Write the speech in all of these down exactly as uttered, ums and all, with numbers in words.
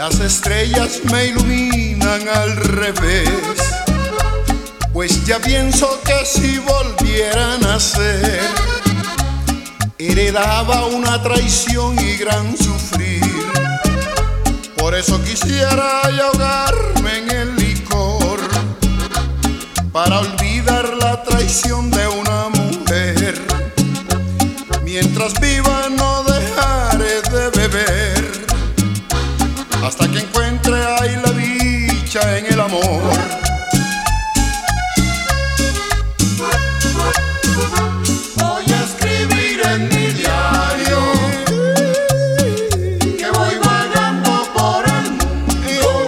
Las estrellas me iluminan al revés, pues ya pienso que si volviera a nacer, heredaba una traición y gran sufrir. Por eso quisiera ya ahogarme en el licor, para olvidar la traición de una mujer. Mientras viva no dejaré de beber, hasta que encuentre ahí la dicha en el amor. Voy a escribir en mi diario que voy vagando por el mundo.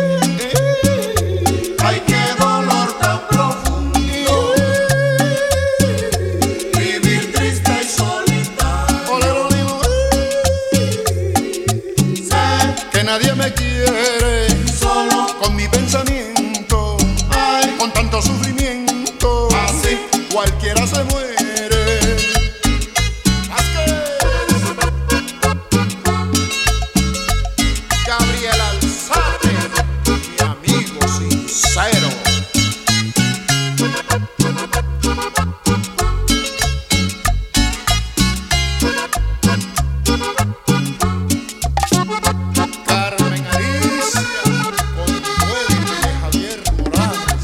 Ay, qué dolor tan profundo, vivir triste y solitario. Sé que nadie me quiere, Solo con mi pensamiento, ay, con tanto sufrimiento, así cualquiera se muere. Haz que Gabriel Alzate, mi amigo sincero. Carmen Alicia, Consuelo de Javier Morales.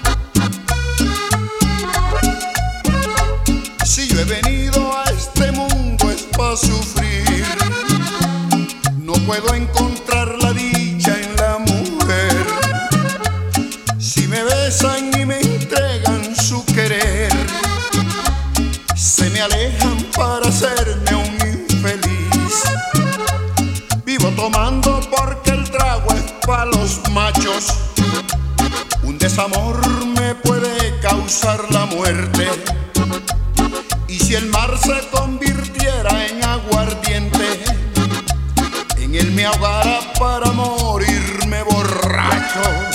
Si yo he venido a este mundo es para sufrir, no puedo encontrar la dicha en la mujer. Si me besan y me entregan su querer, se me alejan para hacerme un infeliz. Vivo tomando porque el trago es para los machos. Un desamor me puede causar la muerte, y si el mar se convirtiera en aguardiente, en él me ahogara para morirme borracho.